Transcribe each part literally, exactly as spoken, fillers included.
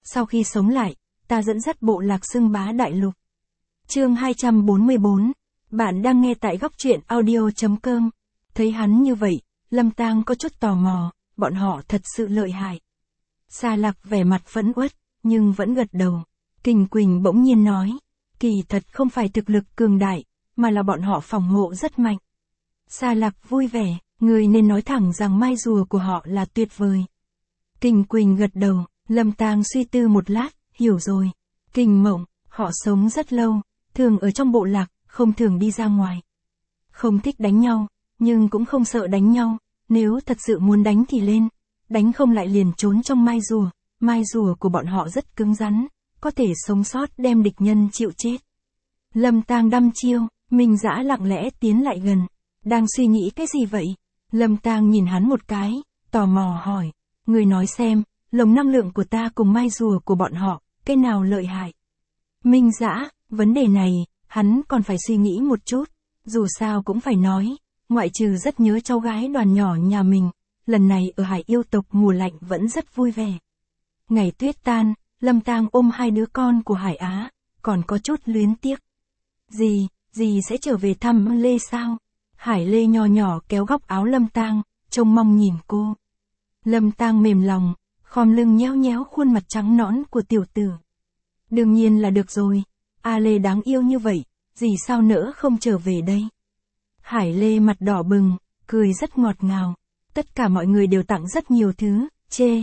Sau khi sống lại, ta dẫn dắt bộ lạc xưng bá đại lục. Chương hai trăm bốn mươi bốn. Bạn đang nghe tại góc truyện audio chấm com. Thấy hắn như vậy, Lâm Tang có chút tò mò, bọn họ thật sự lợi hại. Sa Lạc vẻ mặt phẫn uất, nhưng vẫn gật đầu. Kình Quỳnh bỗng nhiên nói, kỳ thật không phải thực lực cường đại, mà là bọn họ phòng hộ rất mạnh. Sa Lạc vui vẻ, người nên nói thẳng rằng mai rùa của họ là tuyệt vời. Kình Quỳnh gật đầu, Lâm Tang suy tư một lát, hiểu rồi. Kình Mộng, họ sống rất lâu, thường ở trong bộ lạc, không thường đi ra ngoài. Không thích đánh nhau, nhưng cũng không sợ đánh nhau, nếu thật sự muốn đánh thì lên, đánh không lại liền trốn trong mai rùa, mai rùa của bọn họ rất cứng rắn, có thể sống sót đem địch nhân chịu chết. Lâm Tang đăm chiêu, Minh Dã lặng lẽ tiến lại gần, đang suy nghĩ cái gì vậy? Lâm Tang nhìn hắn một cái, tò mò hỏi, người nói xem, lồng năng lượng của ta cùng mai rùa của bọn họ, cái nào lợi hại? Minh Dã, vấn đề này, hắn còn phải suy nghĩ một chút, dù sao cũng phải nói, ngoại trừ rất nhớ cháu gái đoàn nhỏ nhà mình, lần này ở Hải Yêu tộc mùa lạnh vẫn rất vui vẻ. Ngày tuyết tan, Lâm Tang ôm hai đứa con của Hải Á, còn có chút luyến tiếc. Dì, dì sẽ trở về thăm Lê sao? Hải Lê nho nhỏ kéo góc áo Lâm Tang, trông mong nhìn cô. Lâm Tang mềm lòng, khom lưng nhéo nhéo khuôn mặt trắng nõn của tiểu tử. Đương nhiên là được rồi, A Lê đáng yêu như vậy, dì sao nỡ không trở về đây? Hải Lê mặt đỏ bừng, cười rất ngọt ngào. Tất cả mọi người đều tặng rất nhiều thứ, chê,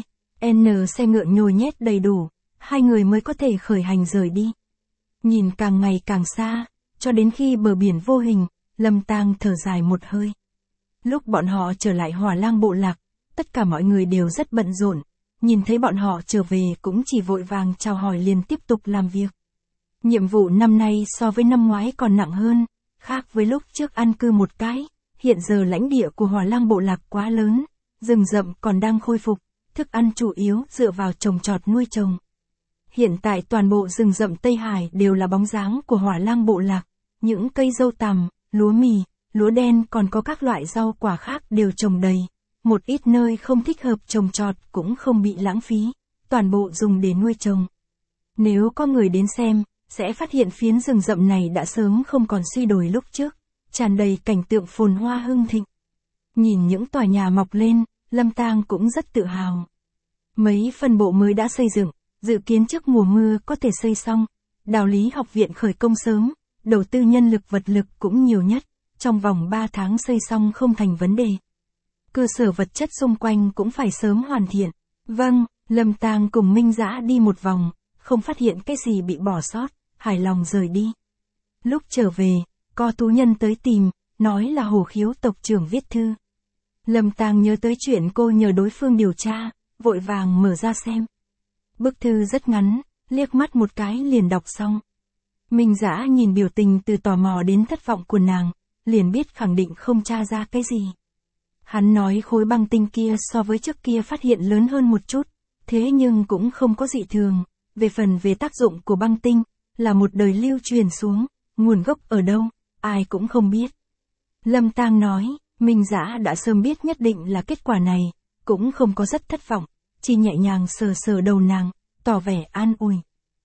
N xe ngựa nhồi nhét đầy đủ, hai người mới có thể khởi hành rời đi. Nhìn càng ngày càng xa, cho đến khi bờ biển vô hình, Lâm Tang thở dài một hơi. Lúc bọn họ trở lại Hỏa Lang bộ lạc, tất cả mọi người đều rất bận rộn, nhìn thấy bọn họ trở về cũng chỉ vội vàng chào hỏi liền tiếp tục làm việc. Nhiệm vụ năm nay so với năm ngoái còn nặng hơn, khác với lúc trước an cư một cái, hiện giờ lãnh địa của Hỏa Lang bộ lạc quá lớn, rừng rậm còn đang khôi phục, thức ăn chủ yếu dựa vào trồng trọt nuôi trồng. Hiện tại toàn bộ rừng rậm Tây Hải đều là bóng dáng của Hỏa Lang bộ lạc, những cây dâu tằm, lúa mì, lúa đen còn có các loại rau quả khác đều trồng đầy, một ít nơi không thích hợp trồng trọt cũng không bị lãng phí, toàn bộ dùng để nuôi trồng. Nếu có người đến xem, sẽ phát hiện phiến rừng rậm này đã sớm không còn suy đồi lúc trước, tràn đầy cảnh tượng phồn hoa hưng thịnh. Nhìn những tòa nhà mọc lên, Lâm Tang cũng rất tự hào. Mấy phân bộ mới đã xây dựng, dự kiến trước mùa mưa có thể xây xong, Đào Lý học viện khởi công sớm, đầu tư nhân lực vật lực cũng nhiều nhất, trong vòng ba tháng xây xong không thành vấn đề. Cơ sở vật chất xung quanh cũng phải sớm hoàn thiện. Vâng, Lâm Tang cùng Minh Dã đi một vòng, không phát hiện cái gì bị bỏ sót, hài lòng rời đi. Lúc trở về, có thú nhân tới tìm, nói là Hổ Khiếu tộc trưởng viết thư. Lâm Tang nhớ tới chuyện cô nhờ đối phương điều tra, vội vàng mở ra xem. Bức thư rất ngắn, liếc mắt một cái liền đọc xong. Minh Dã nhìn biểu tình từ tò mò đến thất vọng của nàng, liền biết khẳng định không tra ra cái gì. Hắn nói khối băng tinh kia so với trước kia phát hiện lớn hơn một chút, thế nhưng cũng không có dị thường. Về phần về tác dụng của băng tinh, là một đời lưu truyền xuống, nguồn gốc ở đâu, ai cũng không biết. Lâm Tang nói, Minh Dã đã sớm biết nhất định là kết quả này, cũng không có rất thất vọng, chỉ nhẹ nhàng sờ sờ đầu nàng, tỏ vẻ an ủi.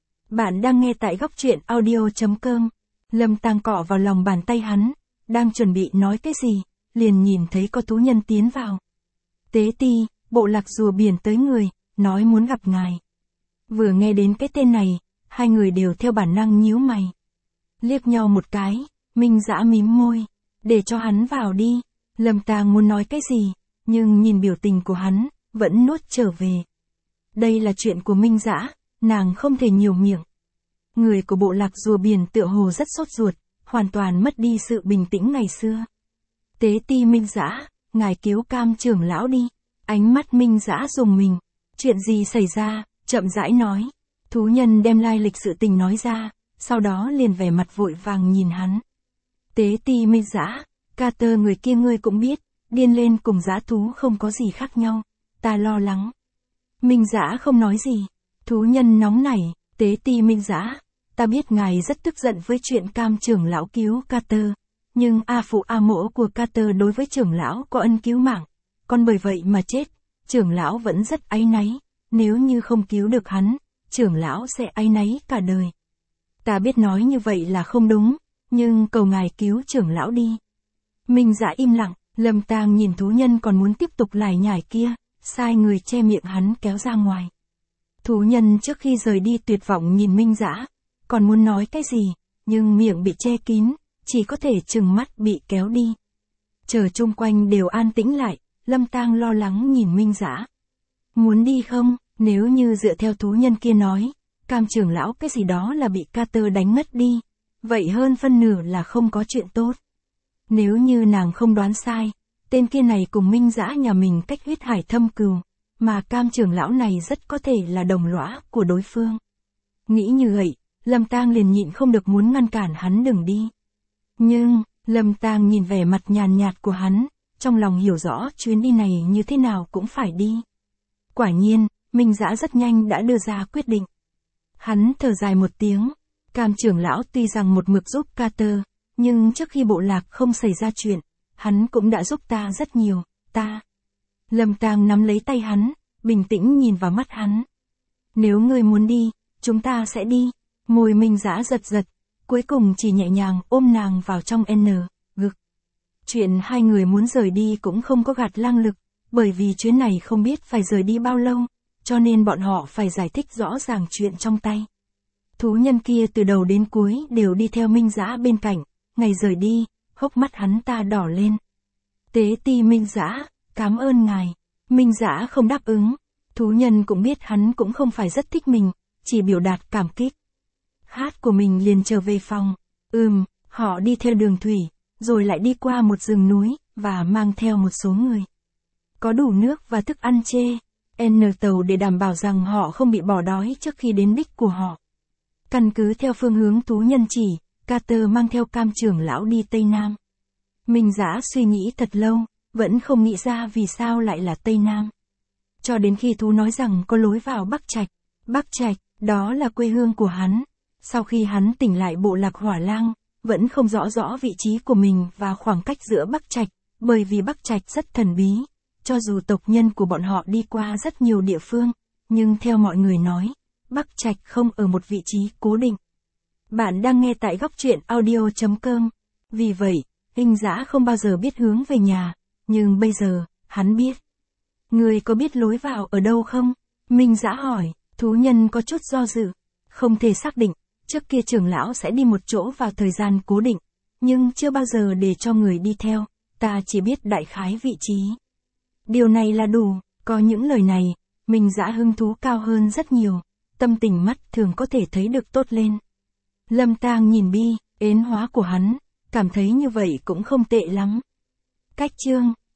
Bạn đang nghe tại góc truyện audio chấm com. Lâm Tang cọ vào lòng bàn tay hắn, đang chuẩn bị nói cái gì, liền nhìn thấy có thú nhân tiến vào. Tế Ti, bộ lạc rùa biển tới người, nói muốn gặp ngài. Vừa nghe đến cái tên này, hai người đều theo bản năng nhíu mày. Liếc nhau một cái, Minh Dã mím môi, để cho hắn vào đi. Lâm Tang muốn nói cái gì, nhưng nhìn biểu tình của hắn, vẫn nuốt trở về. Đây là chuyện của Minh Dã, nàng không thể nhiều miệng. Người của bộ lạc rùa biển tựa hồ rất sốt ruột, hoàn toàn mất đi sự bình tĩnh ngày xưa. Tế Ti Minh Dã, ngài cứu Cam trưởng lão đi. Ánh mắt Minh Dã rùng mình. Chuyện gì xảy ra, chậm rãi nói. Thú nhân đem lai lịch sự tình nói ra, sau đó liền vẻ mặt vội vàng nhìn hắn. Tế Ti Minh Dã, Carter người kia ngươi cũng biết, điên lên cùng dã thú không có gì khác nhau, ta lo lắng. Minh Dã không nói gì, thú nhân nóng nảy, Tế Ti Minh Dã, ta biết ngài rất tức giận với chuyện Cam trưởng lão cứu Carter, nhưng A phụ A mỗ của Carter đối với trưởng lão có ân cứu mạng, còn bởi vậy mà chết, trưởng lão vẫn rất áy náy, nếu như không cứu được hắn, trưởng lão sẽ áy náy cả đời. Ta biết nói như vậy là không đúng, nhưng cầu ngài cứu trưởng lão đi. Minh Dã im lặng, Lâm Tang nhìn thú nhân còn muốn tiếp tục lải nhải kia, sai người che miệng hắn kéo ra ngoài. Thú nhân trước khi rời đi tuyệt vọng nhìn Minh Dã, còn muốn nói cái gì, nhưng miệng bị che kín, chỉ có thể trừng mắt bị kéo đi. Chờ chung quanh đều an tĩnh lại, Lâm Tang lo lắng nhìn Minh Dã. Muốn đi không? Nếu như dựa theo thú nhân kia nói, Cam trưởng lão cái gì đó là bị Carter đánh ngất đi, vậy hơn phân nửa là không có chuyện tốt. Nếu như nàng không đoán sai, tên kia này cùng Minh Dã nhà mình cách huyết hải thâm cừu, mà Cam trưởng lão này rất có thể là đồng lõa của đối phương. Nghĩ như vậy, Lâm Tang liền nhịn không được muốn ngăn cản hắn đừng đi. Nhưng, Lâm Tang nhìn vẻ mặt nhàn nhạt của hắn, trong lòng hiểu rõ chuyến đi này như thế nào cũng phải đi. Quả nhiên, Minh Dã rất nhanh đã đưa ra quyết định. Hắn thở dài một tiếng, Cam trưởng lão tuy rằng một mực giúp Carter, nhưng trước khi bộ lạc không xảy ra chuyện, hắn cũng đã giúp ta rất nhiều, ta. Lâm Tang nắm lấy tay hắn, bình tĩnh nhìn vào mắt hắn. Nếu ngươi muốn đi, chúng ta sẽ đi. Môi Minh Dã giật giật, cuối cùng chỉ nhẹ nhàng ôm nàng vào trong N, ngực. Chuyện hai người muốn rời đi cũng không có gạt lang lực, bởi vì chuyến này không biết phải rời đi bao lâu, cho nên bọn họ phải giải thích rõ ràng chuyện trong tay. Thú nhân kia từ đầu đến cuối đều đi theo Minh Dã bên cạnh, ngày rời đi, hốc mắt hắn ta đỏ lên. Tế ti Minh Dã, cảm ơn ngài. Minh Dã không đáp ứng, thú nhân cũng biết hắn cũng không phải rất thích mình, chỉ biểu đạt cảm kích. Hát của mình liền trở về phòng, ừm, họ đi theo đường thủy, rồi lại đi qua một rừng núi, và mang theo một số người. Có đủ nước và thức ăn chê, N tàu để đảm bảo rằng họ không bị bỏ đói trước khi đến đích của họ. Căn cứ theo phương hướng thú nhân chỉ, Carter mang theo Cam trưởng lão đi Tây Nam. Minh Dã suy nghĩ thật lâu, vẫn không nghĩ ra vì sao lại là Tây Nam. Cho đến khi thú nói rằng có lối vào Bắc Trạch. Bắc Trạch, đó là quê hương của hắn. Sau khi hắn tỉnh lại bộ lạc Hỏa Lang, vẫn không rõ rõ vị trí của mình và khoảng cách giữa Bắc Trạch, bởi vì Bắc Trạch rất thần bí. Cho dù tộc nhân của bọn họ đi qua rất nhiều địa phương, nhưng theo mọi người nói, Bắc Trạch không ở một vị trí cố định. Bạn đang nghe tại góc truyện audio chấm com. Vì vậy, Minh Dã không bao giờ biết hướng về nhà, nhưng bây giờ, hắn biết. Người có biết lối vào ở đâu không? Minh Dã hỏi, thú nhân có chút do dự. Không thể xác định, trước kia trưởng lão sẽ đi một chỗ vào thời gian cố định, nhưng chưa bao giờ để cho người đi theo, ta chỉ biết đại khái vị trí. Điều này là đủ, có những lời này, Minh Dã hứng thú cao hơn rất nhiều, tâm tình mắt thường có thể thấy được tốt lên. Lâm Tang nhìn bi, ến hóa của hắn, cảm thấy như vậy cũng không tệ lắm. Cách chương